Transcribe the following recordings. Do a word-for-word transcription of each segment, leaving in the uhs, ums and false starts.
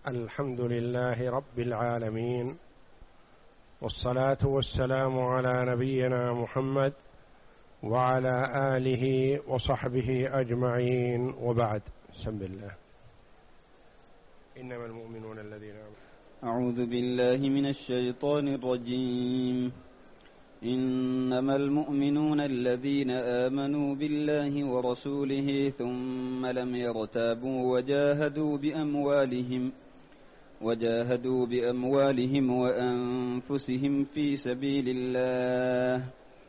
الحمد لله رب العالمين، والصلاة والسلام على نبينا محمد وعلى آله وصحبه أجمعين، وبعد. بسم الله. إنما المؤمنون الذين آمنوا. أعوذ بالله من الشيطان الرجيم. إنما المؤمنون الذين آمنوا بالله ورسوله ثم لم يرتابوا وجاهدوا بأموالهم وجاهدوا بأموالهم وأنفسهم في سبيل الله،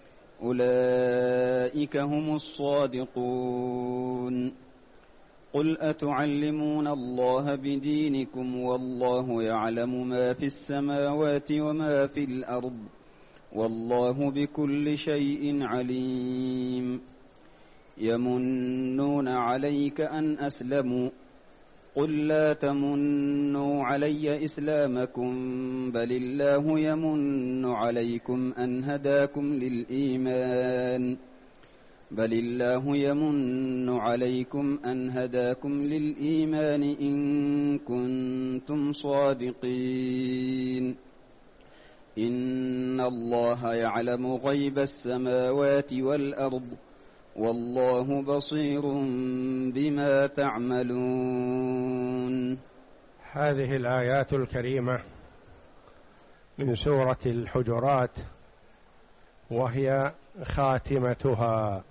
أولئك هم الصادقون. قل أتعلمون الله بدينكم والله يعلم ما في السماوات وما في الأرض، والله بكل شيء عليم. يمنون عليك أن أسلموا، قل لا تمنوا علي إسلامكم بل الله يمن عليكم أن هداكم للإيمان بل الله يمن عليكم أن هداكم للإيمان إن كنتم صادقين. إن الله يعلم غيب السماوات والأرض، والله بصير بما تعملون. هذه الآيات الكريمة من سورة الحجرات، وهي خاتمتها.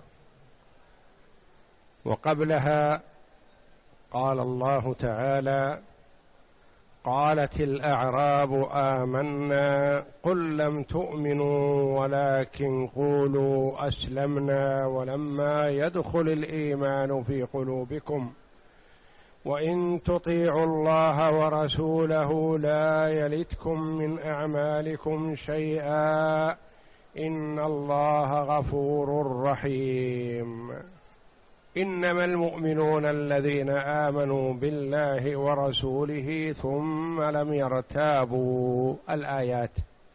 وقبلها قال الله تعالى: قالت الأعراب آمنا قل لم تؤمنوا ولكن قولوا أسلمنا ولما يدخل الإيمان في قلوبكم وإن تطيعوا الله ورسوله لا يلتكم من أعمالكم شيئا إن الله غفور رحيم. إنما المؤمنون الذين آمنوا بالله ورسوله ثم لم يرتابوا. الآيات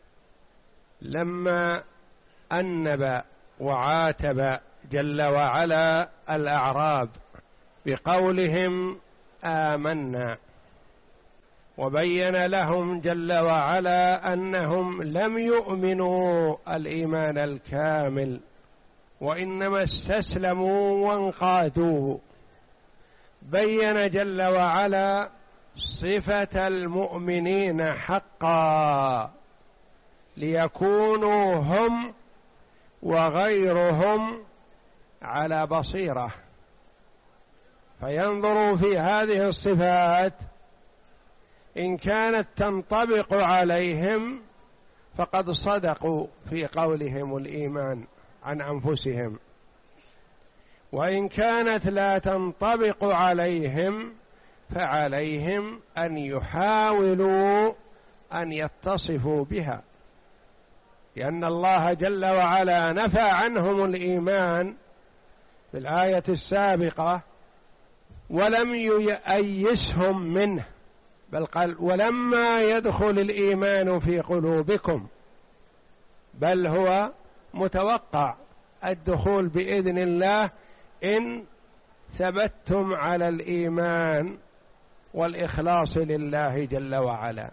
لما أنب وعاتب جل وعلا الأعراب بقولهم آمنا، وبين لهم جل وعلا أنهم لم يؤمنوا الإيمان الكامل، وإنما استسلموا وانقادوا. بين جل وعلا صفة المؤمنين حقا، ليكونوا هم وغيرهم على بصيرة، فينظروا في هذه الصفات، إن كانت تنطبق عليهم فقد صدقوا في قولهم الإيمان عن أنفسهم، وإن كانت لا تنطبق عليهم فعليهم أن يحاولوا أن يتصفوا بها، لأن الله جل وعلا نفى عنهم الإيمان في الآية السابقة ولم ييئسهم منه، بل قال: ولما يدخل الإيمان في قلوبكم، بل هو متوقع الدخول بإذن الله إن ثبتتم على الإيمان والإخلاص لله جل وعلا.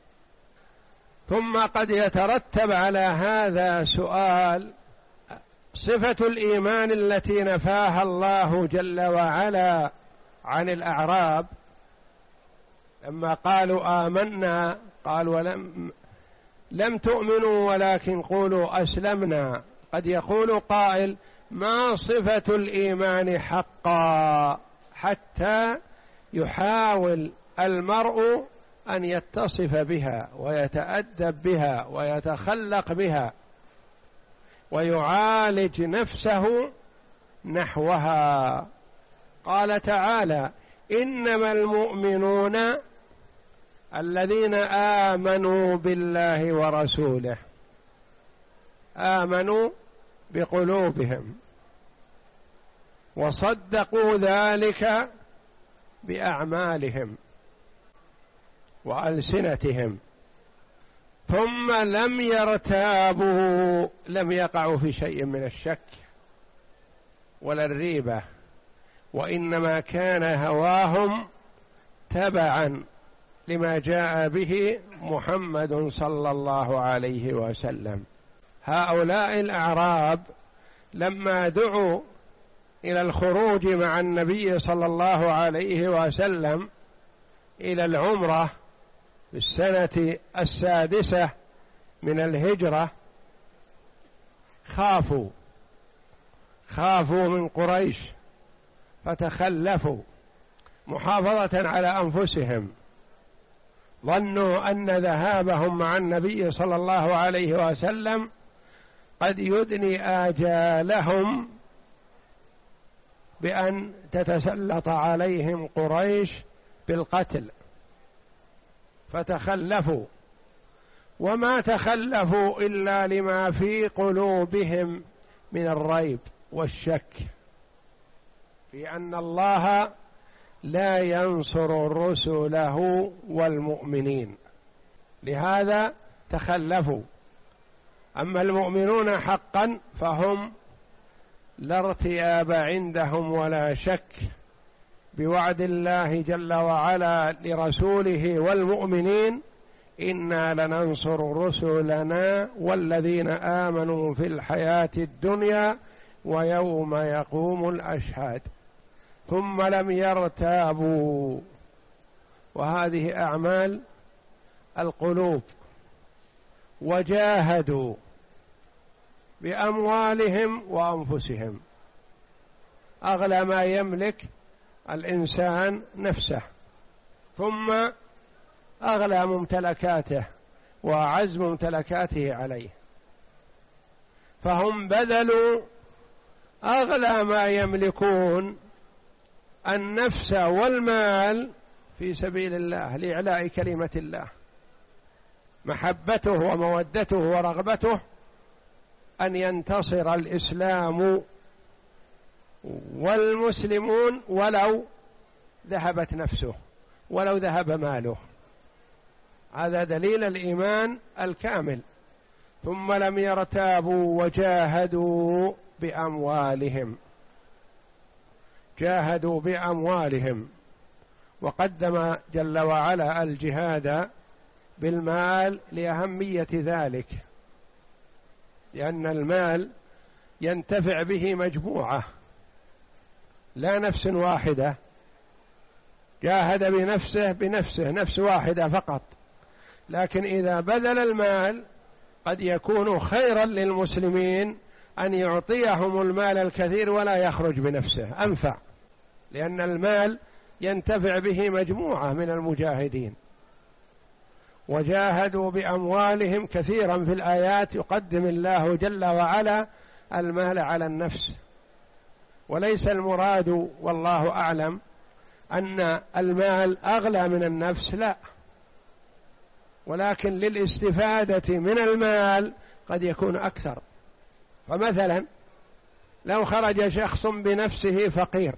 ثم قد يترتب على هذا سؤال: صفة الإيمان التي نفاها الله جل وعلا عن الأعراب لما قالوا آمنا، قال ولم لم تؤمنوا ولكن قولوا أسلمنا. قد يقول قائل: ما صفة الإيمان حقا حتى يحاول المرء أن يتصف بها ويتأدب بها ويتخلق بها ويعالج نفسه نحوها. قال تعالى: إنما المؤمنون الذين آمنوا بالله ورسوله. آمنوا بقلوبهم وصدقوا ذلك بأعمالهم وألسنتهم، ثم لم يرتابوا، لم يقعوا في شيء من الشك ولا الريبة، وإنما كان هواهم تبعا لما جاء به محمد صلى الله عليه وسلم. هؤلاء الأعراب لما دعوا إلى الخروج مع النبي صلى الله عليه وسلم إلى العمرة في السنة السادسة من الهجرة خافوا خافوا من قريش فتخلفوا محافظة على أنفسهم، ظنوا أن ذهابهم مع النبي صلى الله عليه وسلم قد يدني آجالهم بأن تتسلط عليهم قريش بالقتل، فتخلفوا، وما تخلفوا إلا لما في قلوبهم من الريب والشك في أن الله لا ينصر رسله والمؤمنين، لهذا تخلفوا. أما المؤمنون حقا فهم لا ارتياب عندهم ولا شك بوعد الله جل وعلا لرسوله والمؤمنين: إنا لننصر رسلنا والذين آمنوا في الحياة الدنيا ويوم يقوم الأشهاد. ثم لم يرتابوا، وهذه أعمال القلوب. وجاهدوا بأموالهم وأنفسهم، أغلى ما يملك الإنسان نفسه، ثم أغلى ممتلكاته وأعز ممتلكاته عليه، فهم بذلوا أغلى ما يملكون النفس والمال في سبيل الله لإعلاء كلمة الله، محبته ومودته ورغبته أن ينتصر الإسلام والمسلمون ولو ذهبت نفسه، ولو ذهب ماله. هذا دليل الإيمان الكامل. ثم لم يرتابوا وجاهدوا بأموالهم، جاهدوا بأموالهم، وقدم جل وعلا الجهاد بالمال لأهمية ذلك، لأن المال ينتفع به مجموعة لا نفس واحدة. جاهد بنفسه بنفسه نفس واحدة فقط، لكن إذا بذل المال قد يكون خيرا للمسلمين أن يعطيهم المال الكثير ولا يخرج بنفسه، أنفع، لأن المال ينتفع به مجموعة من المجاهدين. وجاهدوا بأموالهم كثيرا في الآيات يقدم الله جل وعلا المال على النفس، وليس المراد والله أعلم أن المال أغلى من النفس، لا، ولكن للاستفادة من المال قد يكون أكثر. فمثلا لو خرج شخص بنفسه فقير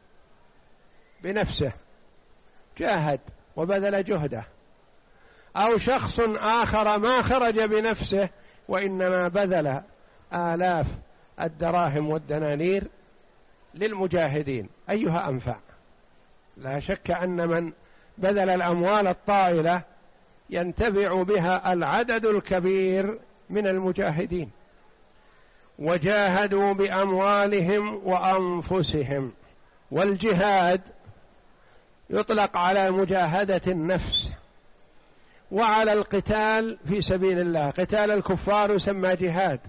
بنفسه جاهد وبذل جهده، أو شخص آخر ما خرج بنفسه وإنما بذل آلاف الدراهم والدنانير للمجاهدين، أيها أنفع؟ لا شك أن من بذل الأموال الطائلة ينتفع بها العدد الكبير من المجاهدين. وجاهدوا بأموالهم وأنفسهم. والجهاد يطلق على مجاهدة النفس وعلى القتال في سبيل الله، قتال الكفار يسمى جهاد،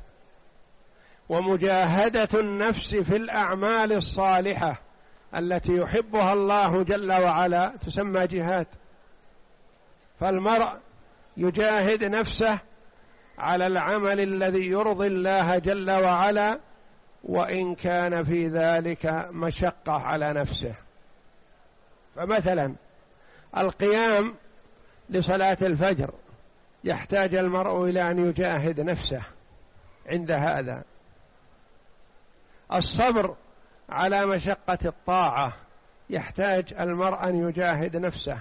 ومجاهدة النفس في الأعمال الصالحة التي يحبها الله جل وعلا تسمى جهاد. فالمرء يجاهد نفسه على العمل الذي يرضي الله جل وعلا وإن كان في ذلك مشقة على نفسه. فمثلا القيام لصلاة الفجر يحتاج المرء إلى أن يجاهد نفسه عند هذا. الصبر على مشقة الطاعة يحتاج المرء أن يجاهد نفسه.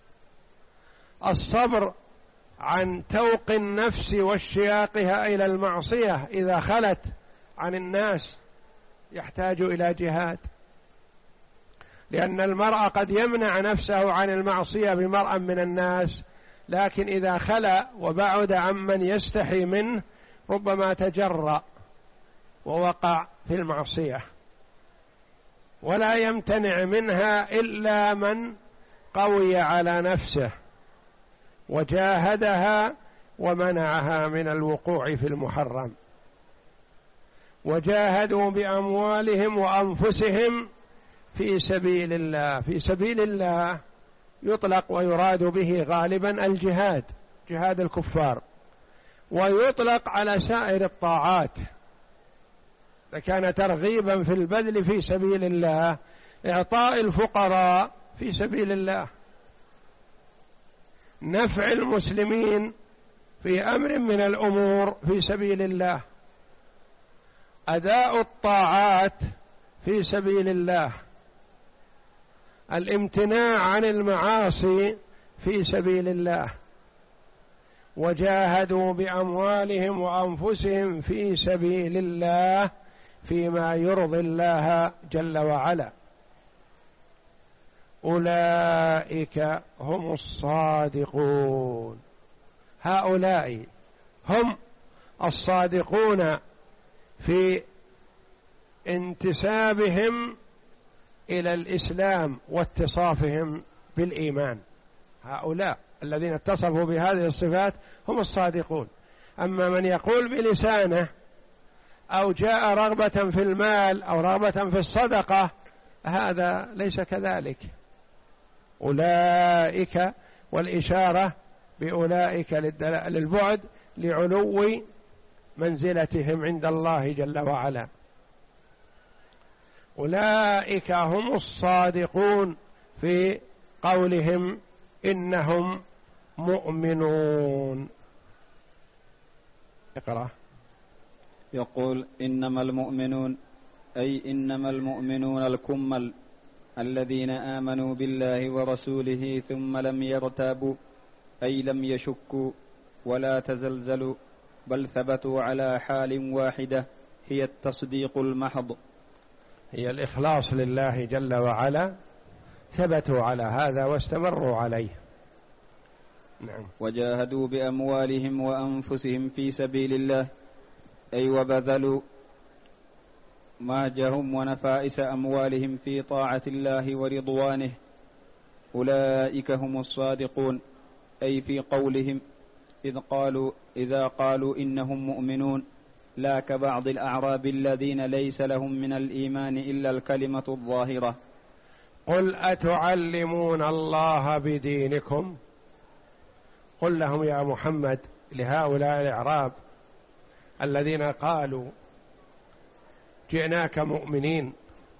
الصبر عن توق النفس واشتياقها إلى المعصية إذا خلت عن الناس يحتاج إلى جهاد. لأن المرء قد يمنع نفسه عن المعصية بمرء من الناس، لكن إذا خلا وبعد عمن يستحي منه ربما تجرأ ووقع في المعصية، ولا يمتنع منها إلا من قوي على نفسه وجاهدها ومنعها من الوقوع في المحرم. وجاهدوا بأموالهم وأنفسهم في سبيل الله. في سبيل الله يطلق ويراد به غالبا الجهاد، جهاد الكفار، ويطلق على سائر الطاعات. فكان ترغيبا في البذل في سبيل الله، إعطاء الفقراء في سبيل الله، نفع المسلمين في أمر من الأمور في سبيل الله، أداء الطاعات في سبيل الله، الامتناع عن المعاصي في سبيل الله. وجاهدوا بأموالهم وأنفسهم في سبيل الله فيما يرضي الله جل وعلا. أولئك هم الصادقون. هؤلاء هم الصادقون في انتسابهم إلى الإسلام واتصافهم بالإيمان. هؤلاء الذين اتصفوا بهذه الصفات هم الصادقون. أما من يقول بلسانه أو جاء رغبة في المال أو رغبة في الصدقة هذا ليس كذلك. أولئك، والإشارة بأولئك للبعد لعلو منزلتهم عند الله جل وعلا. أولئك هم الصادقون في قولهم إنهم مؤمنون. اقرأ. يقول إنما المؤمنون أي إنما المؤمنون الكمل الذين آمنوا بالله ورسوله ثم لم يرتابوا، أي لم يشكوا ولا تزلزلوا، بل ثبتوا على حال واحدة هي التصديق المحض، هي الإخلاص لله جل وعلا، ثبتوا على هذا واستمروا عليه. نعم. وجاهدوا بأموالهم وأنفسهم في سبيل الله، أي وبذلوا ماجهم ونفائس أموالهم في طاعة الله ورضوانه. أولئك هم الصادقون، أي في قولهم إذ قالوا إذا قالوا إنهم مؤمنون، لا كبعض الأعراب الذين ليس لهم من الإيمان إلا الكلمة الظاهرة. قل أتعلمون الله بدينكم. قل لهم يا محمد لهؤلاء الأعراب الذين قالوا جئناك مؤمنين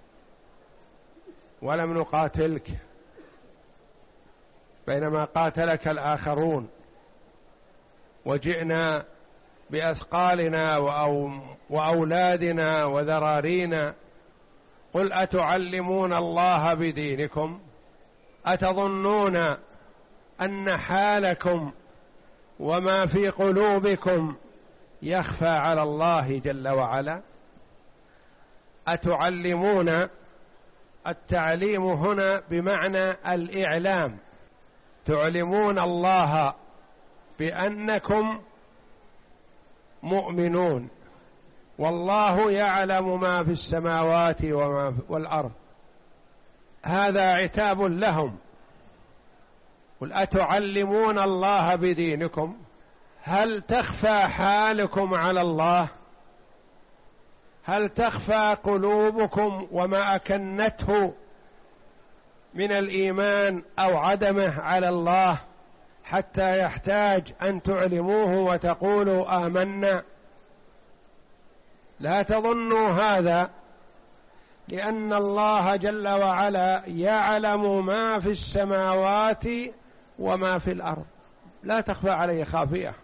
ولم نقاتلك بينما قاتلك الآخرون، وجئنا بأثقالنا وأولادنا وذرارينا. قل أتعلمون الله بدينكم، أتظنون أن حالكم وما في قلوبكم يخفى على الله جل وعلا؟ أتعلمون، التعليم هنا بمعنى الإعلام، تعلمون الله بأنكم مؤمنون، والله يعلم ما في السماوات وما والأرض. هذا عتاب لهم. قل أتعلمون الله بدينكم، هل تخفى حالكم على الله؟ هل تخفى قلوبكم وما أكنته من الإيمان أو عدمه على الله حتى يحتاج أن تعلموه وتقولوا آمنا؟ لا تظنوا هذا، لأن الله جل وعلا يعلم ما في السماوات وما في الأرض، لا تخفى عليه خافية.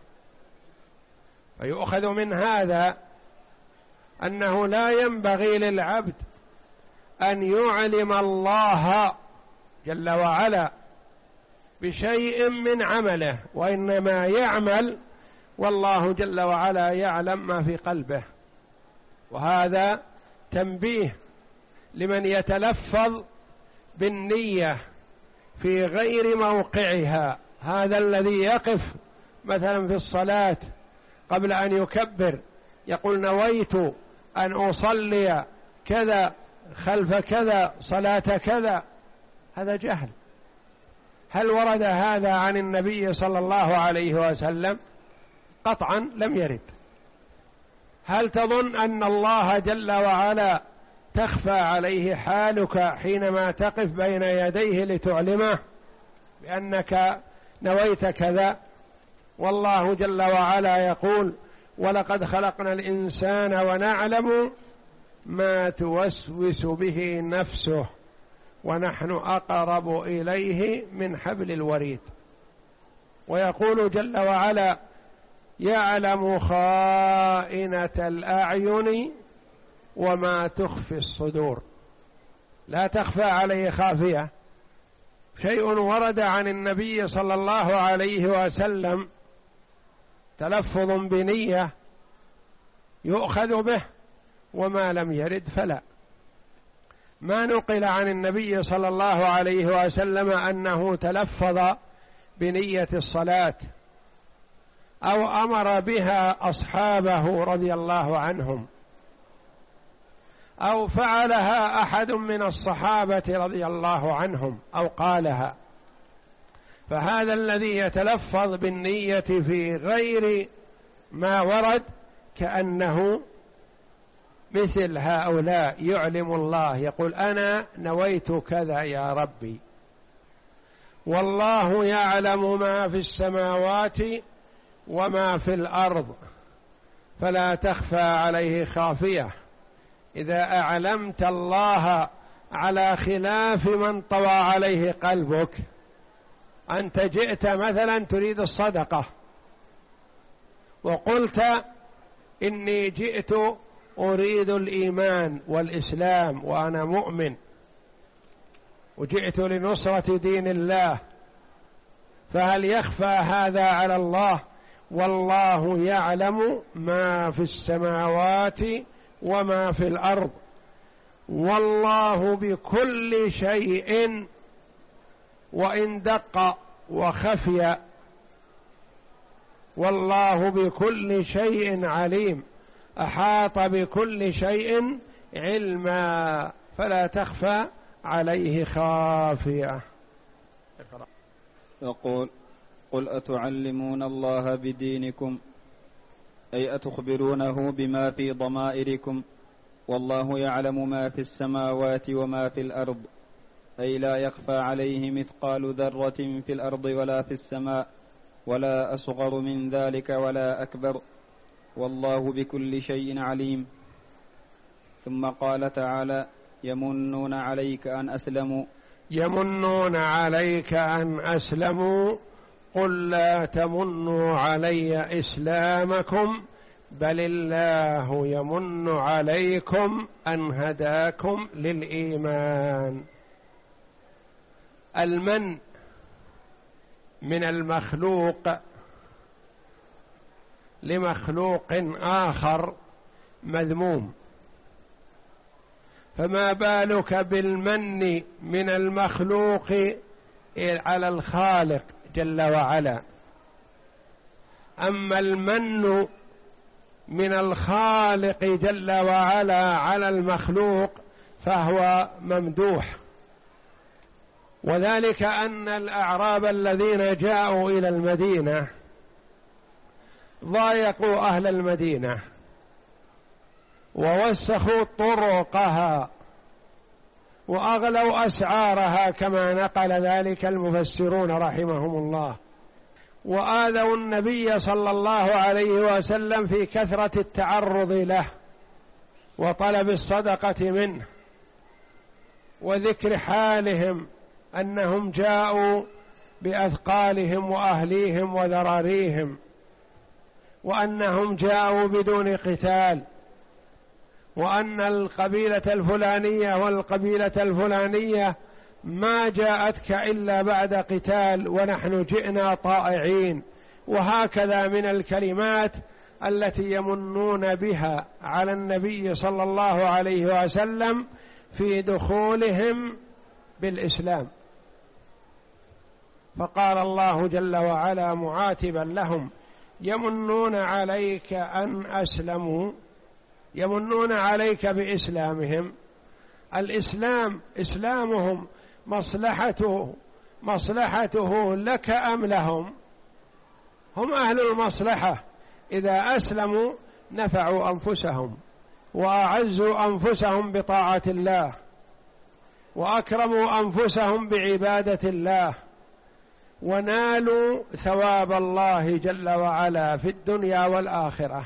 فيؤخذ من هذا أنه لا ينبغي للعبد أن يعلم الله جل وعلا بشيء من عمله، وإنما يعمل والله جل وعلا يعلم ما في قلبه. وهذا تنبيه لمن يتلفظ بالنية في غير موقعها، هذا الذي يقف مثلا في الصلاة قبل أن يكبر يقول نويت أن أصلي كذا خلف كذا صلاة كذا، هذا جهل. هل ورد هذا عن النبي صلى الله عليه وسلم؟ قطعا لم يرد. هل تظن أن الله جل وعلا تخفى عليه حالك حينما تقف بين يديه لتعلمه بأنك نويت كذا؟ والله جل وعلا يقول ولقد خلقنا الإنسان ونعلم ما توسوس به نفسه ونحن أقرب إليه من حبل الوريد. ويقول جل وعلا يعلم خائنة الأعين وما تخفي الصدور. لا تخفى عليه خافية. شيء ورد عن النبي صلى الله عليه وسلم تلفظ بنية يؤخذ به، وما لم يرد فلا. ما نقل عن النبي صلى الله عليه وسلم أنه تلفظ بنية الصلاة أو أمر بها أصحابه رضي الله عنهم أو فعلها أحد من الصحابة رضي الله عنهم أو قالها. فهذا الذي يتلفظ بالنية في غير ما ورد كأنه مثل هؤلاء يعلم الله، يقول أنا نويت كذا يا ربي، والله يعلم ما في السماوات وما في الأرض فلا تخفى عليه خافية. إذا أعلمت الله على خلاف من طوى عليه قلبك، أنت جئت مثلا تريد الصدقة وقلت إني جئت أريد الإيمان والإسلام وأنا مؤمن وجئت لنصرة دين الله، فهل يخفى هذا على الله؟ والله يعلم ما في السماوات وما في الأرض والله بكل شيء وإن دق وخفي والله بكل شيء عليم، أحاط بكل شيء علما فلا تخفى عليه خافية. يقول قل أتعلمون الله بدينكم أي أتخبرونه بما في ضمائركم، والله يعلم ما في السماوات وما في الأرض، أي لا يخفى عليه مثقال ذرة في الأرض ولا في السماء ولا أصغر من ذلك ولا أكبر، والله بكل شيء عليم. ثم قال تعالى يمنون عليك أن أسلموا يمنون عليك أن أسلموا قل لا تمنوا علي إسلامكم بل الله يمن عليكم أن هداكم للإيمان. المن من المخلوق لمخلوق آخر مذموم، فما بالك بالمن من المخلوق على الخالق جل وعلا. أما المن من الخالق جل وعلا على المخلوق فهو ممدوح، وذلك أن الأعراب الذين جاءوا إلى المدينة ضايقوا أهل المدينة ووسخوا طرقها وأغلوا أسعارها كما نقل ذلك المفسرون رحمهم الله، وآذوا النبي صلى الله عليه وسلم في كثرة التعرض له وطلب الصدقة منه وذكر حالهم أنهم جاءوا بأثقالهم وأهليهم وذراريهم وأنهم جاءوا بدون قتال، وأن القبيلة الفلانية والقبيلة الفلانية ما جاءتك إلا بعد قتال ونحن جئنا طائعين، وهكذا من الكلمات التي يمنون بها على النبي صلى الله عليه وسلم في دخولهم بالإسلام. فقال الله جل وعلا معاتبا لهم: يمنون عليك أن أسلموا، يمنون عليك بإسلامهم. الإسلام إسلامهم مصلحته مصلحته لك أم لهم؟ هم أهل المصلحة، إذا أسلموا نفعوا أنفسهم وأعزوا أنفسهم بطاعة الله وأكرموا أنفسهم بعبادة الله ونالوا ثواب الله جل وعلا في الدنيا والآخرة.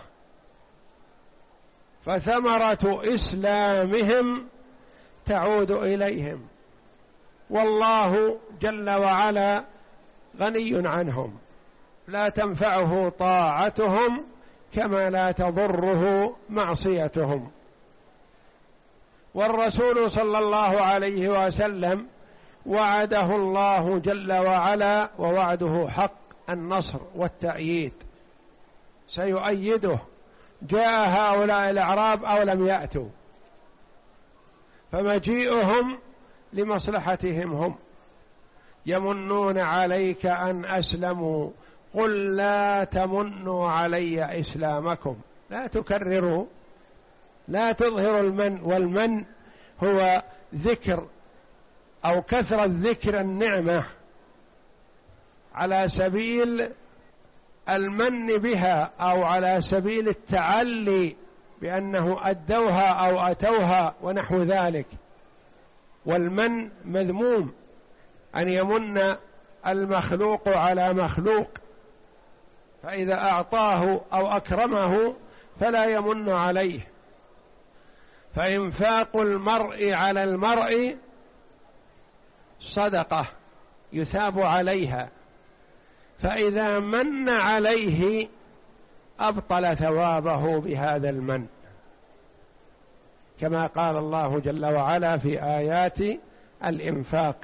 فثمرة إسلامهم تعود إليهم، والله جل وعلا غني عنهم، لا تنفعه طاعتهم كما لا تضره معصيتهم. والرسول صلى الله عليه وسلم وعده الله جل وعلا، ووعده حق، النصر والتأييد، سيؤيده، جاء هؤلاء الأعراب أو لم يأتوا، فمجيئهم لمصلحتهم هم. يمنون عليك أن أسلموا قل لا تمنوا علي إسلامكم، لا تكرروا، لا تظهروا المن، والمن هو ذكر أو كثرة ذكر النعمة على سبيل المن بها أو على سبيل التعلي بأنه أدوها أو أتوها ونحو ذلك. والمن مذموم، أن يمن المخلوق على مخلوق، فإذا أعطاه أو أكرمه فلا يمن عليه. فإنفاق المرء على المرء صدقة يثاب عليها، فإذا من عليه أبطل ثوابه بهذا المن، كما قال الله جل وعلا في آيات الإنفاق: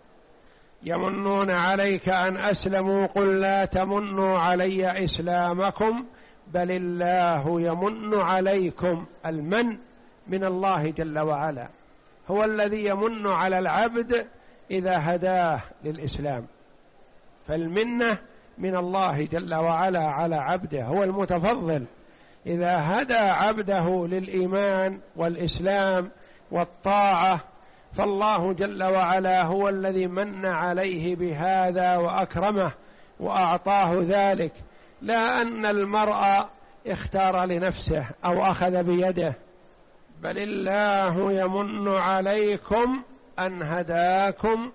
يمنون عليك أن أسلموا قل لا تمنوا علي إسلامكم بل الله يمن عليكم. المن من الله جل وعلا، هو الذي يمن على العبد إذا هداه للإسلام، فالمنة من الله جل وعلا على عبده، هو المتفضل إذا هدى عبده للإيمان والإسلام والطاعة، فالله جل وعلا هو الذي من عليه بهذا وأكرمه وأعطاه ذلك، لا أن المرء اختار لنفسه أو أخذ بيده، بل الله يمن عليكم أن هداكم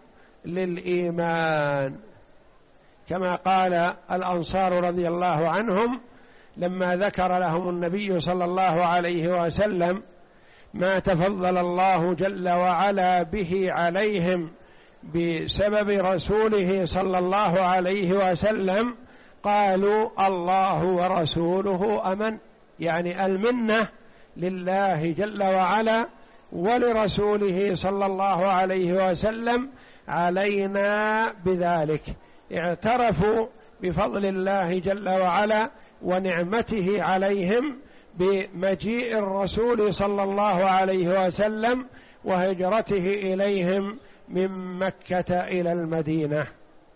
للإيمان، كما قال الأنصار رضي الله عنهم لما ذكر لهم النبي صلى الله عليه وسلم ما تفضل الله جل وعلا به عليهم بسبب رسوله صلى الله عليه وسلم، قالوا الله ورسوله أمن، يعني المنة لله جل وعلا ولرسوله صلى الله عليه وسلم علينا بذلك، اعترفوا بفضل الله جل وعلا ونعمته عليهم بمجيء الرسول صلى الله عليه وسلم وهجرته إليهم من مكة إلى المدينة.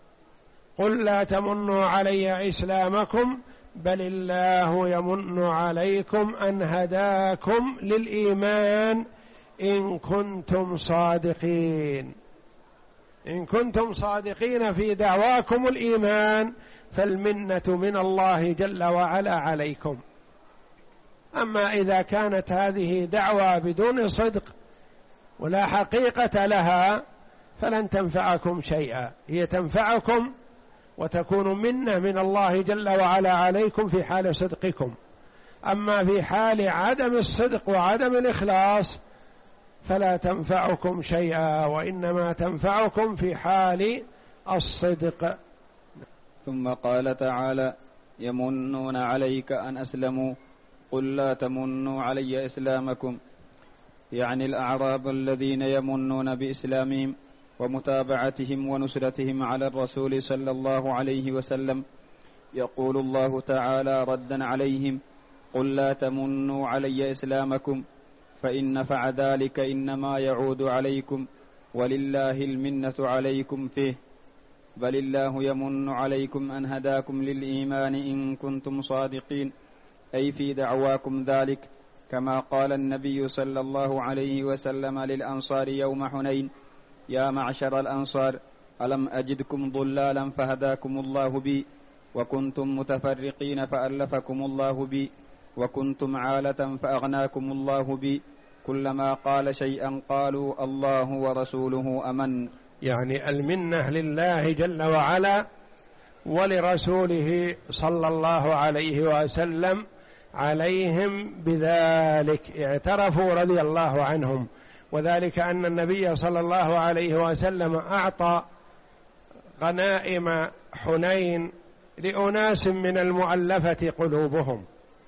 قل لا تمنوا علي إسلامكم بل الله يمن عليكم أن هداكم للإيمان إن كنتم صادقين. إن كنتم صادقين في دعواكم الإيمان فالمنة من الله جل وعلا عليكم. أما إذا كانت هذه دعوة بدون صدق ولا حقيقة لها فلن تنفعكم شيئا، هي تنفعكم وتكون منة من الله جل وعلا عليكم في حال صدقكم، أما في حال عدم الصدق وعدم الإخلاص فلا تنفعكم شيئا، وإنما تنفعكم في حال الصدق. ثم قال تعالى: يمنون عليك أن أسلموا قل لا تمنوا علي إسلامكم، يعني الأعراب الذين يمنون بإسلامهم ومتابعتهم ونصرتهم على الرسول صلى الله عليه وسلم. يقول الله تعالى ردا عليهم: قل لا تمنوا علي إسلامكم فإن نفع ذلك إنما يعود عليكم ولله المنة عليكم فيه، بل الله يمن عليكم أن هداكم للإيمان إن كنتم صادقين، أي في دعواكم ذلك، كما قال النبي صلى الله عليه وسلم للأنصار يوم حنين: يا معشر الأنصار، ألم أجدكم ضلالا فهداكم الله بي، وكنتم متفرقين فألفكم الله بي، وكنتم عالة فأغناكم الله بي، كلما قال شيئا قالوا الله ورسوله أمن. يعني المنة لله جل وعلا ولرسوله صلى الله عليه وسلم عليهم بذلك، اعترفوا رضي الله عنهم، وذلك أن النبي صلى الله عليه وسلم أعطى غنائم حنين لأناس من المؤلفة قلوبهم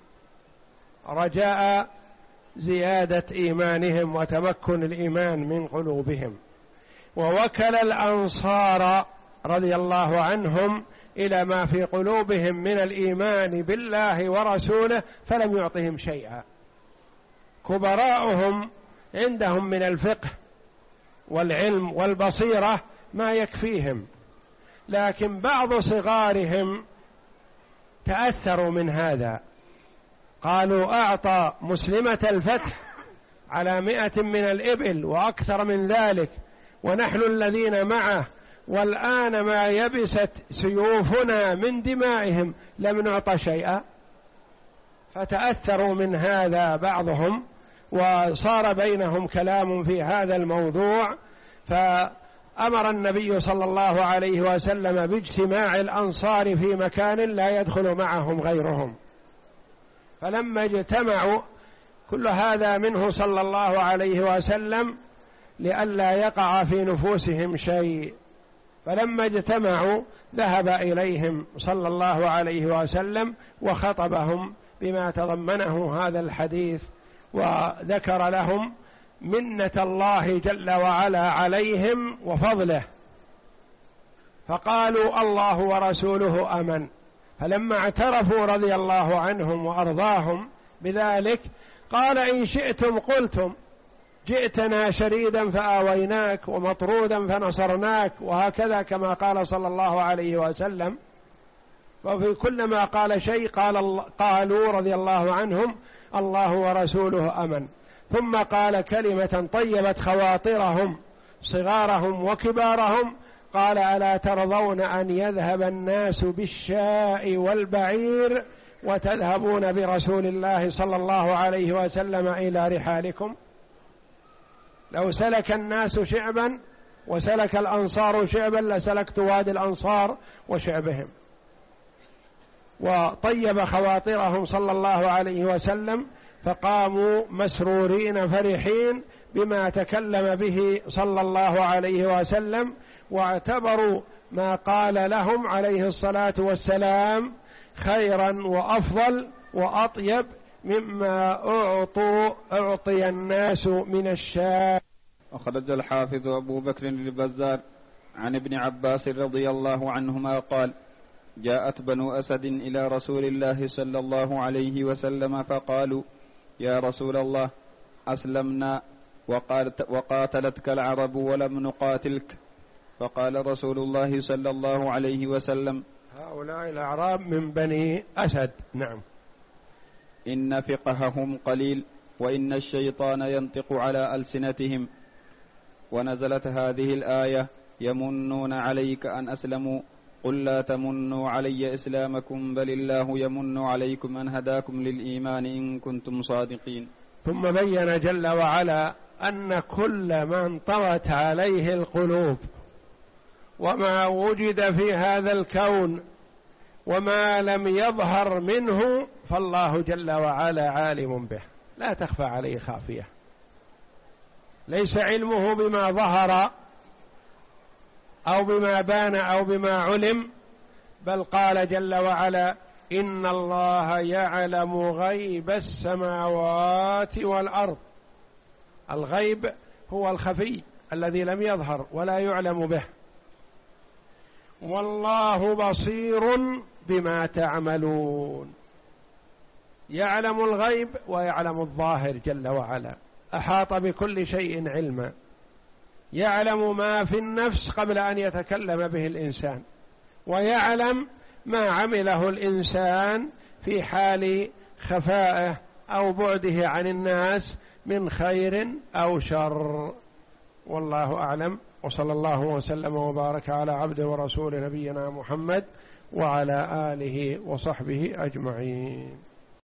رجاء زيادة إيمانهم وتمكن الإيمان من قلوبهم، ووكل الأنصار رضي الله عنهم إلى ما في قلوبهم من الإيمان بالله ورسوله فلم يعطهم شيئا. كبراؤهم عندهم من الفقه والعلم والبصيرة ما يكفيهم، لكن بعض صغارهم تأثروا من هذا، قالوا أعطى مسلمة الفتح على مئة من الإبل وأكثر من ذلك ونحن الذين معه، والآن ما يبست سيوفنا من دمائهم لم نعطى شيئا. فتأثروا من هذا بعضهم، وصار بينهم كلام في هذا الموضوع، فأمر النبي صلى الله عليه وسلم باجتماع الأنصار في مكان لا يدخل معهم غيرهم. فلما اجتمعوا، كل هذا منه صلى الله عليه وسلم لئلا يقع في نفوسهم شيء، فلما اجتمعوا ذهب إليهم صلى الله عليه وسلم وخطبهم بما تضمنه هذا الحديث، وذكر لهم منة الله جل وعلا عليهم وفضله، فقالوا الله ورسوله أمن. فلما اعترفوا رضي الله عنهم وأرضاهم بذلك قال: إن شئتم قلتم جئتنا شريدا فآويناك ومطرودا فنصرناك، وهكذا كما قال صلى الله عليه وسلم. وفي كل ما قال شيء قال قالوا رضي الله عنهم: الله ورسوله أمن. ثم قال كلمة طيبت خواطرهم صغارهم وكبارهم، قال: ألا ترضون أن يذهب الناس بالشاء والبعير وتذهبون برسول الله صلى الله عليه وسلم إلى رحالكم؟ لو سلك الناس شعبا وسلك الأنصار شعبا لسلكت وادي الأنصار وشعبهم. وطيب خواطرهم صلى الله عليه وسلم، فقاموا مسرورين فرحين بما تكلم به صلى الله عليه وسلم، واعتبروا ما قال لهم عليه الصلاة والسلام خيرا وأفضل وأطيب مما أعطوا أعطي الناس من الشاء. أخرج الحافظ أبو بكر البزار عن ابن عباس رضي الله عنهما قال: جاءت بنو أسد إلى رسول الله صلى الله عليه وسلم فقالوا: يا رسول الله، أسلمنا وقاتلتك العرب ولم نقاتلك. فقال رسول الله صلى الله عليه وسلم: هؤلاء الأعراب من بني أسد. نعم. إن فقههم قليل وإن الشيطان ينطق على ألسنتهم. ونزلت هذه الآية: يمنون عليك أن أسلموا، قل لا تمنوا علي إسلامكم بل الله يمن عليكم أن هداكم للإيمان إن كنتم صادقين. ثم بين جل وعلا أن كل ما انطوت عليه القلوب وما وجد في هذا الكون وما لم يظهر منه فالله جل وعلا عالم به، لا تخفى عليه خافية. ليس علمه بما ظهر أو بما بان أو بما علم، بل قال جل وعلا: إن الله يعلم غيب السماوات والأرض. الغيب هو الخفي الذي لم يظهر ولا يعلم به. والله بصير بما تعملون. يعلم الغيب ويعلم الظاهر جل وعلا، أحاط بكل شيء علما. يعلم ما في النفس قبل أن يتكلم به الإنسان، ويعلم ما عمله الإنسان في حال خفائه أو بعده عن الناس من خير أو شر. والله أعلم، وصلى الله وسلم وبارك على عبده ورسول نبينا محمد وعلى آله وصحبه أجمعين.